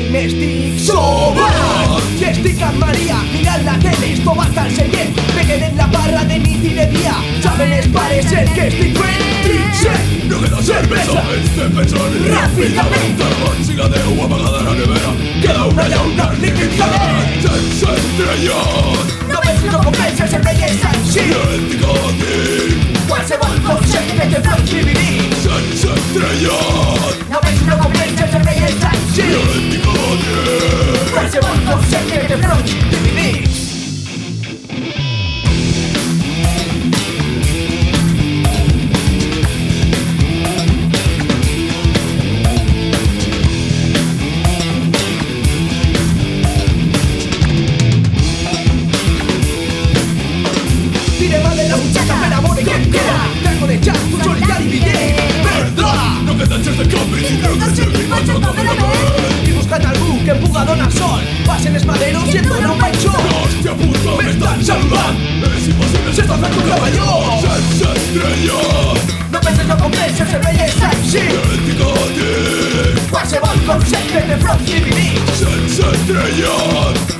m'estic sobant. Si estic amb Maria mirant la tele, esto va estar seient, peguen en la barra de nit i de dia. Saben els pares el que estic fent? Trinxer, no queda cervesa, estem pensant ràpidament. De la màxiga Déu amagada a la nevera, Queda una llauna líquid calent. sense estrellat. No veig, no convences, el rei és així. Identicòtic, Qualsevol concepte de flexibilitat. sense estrellat. No veig, no convences, el rei és així. Identicòtic, Qualsevol concepte de flexibilitat. no queden certs de canvi, tindreu de seguir marxant completament. He buscat algú que em puga donar sol. Passen els maderos i em dona un baixó. Hòstia puta, m'estan salvant. És impossible, S'està fent un cavalló. sense estrellat. No penses, no convences, el rei és així. Identicòtic, Qualsevol concepte de flexibilitat. sense estrellat.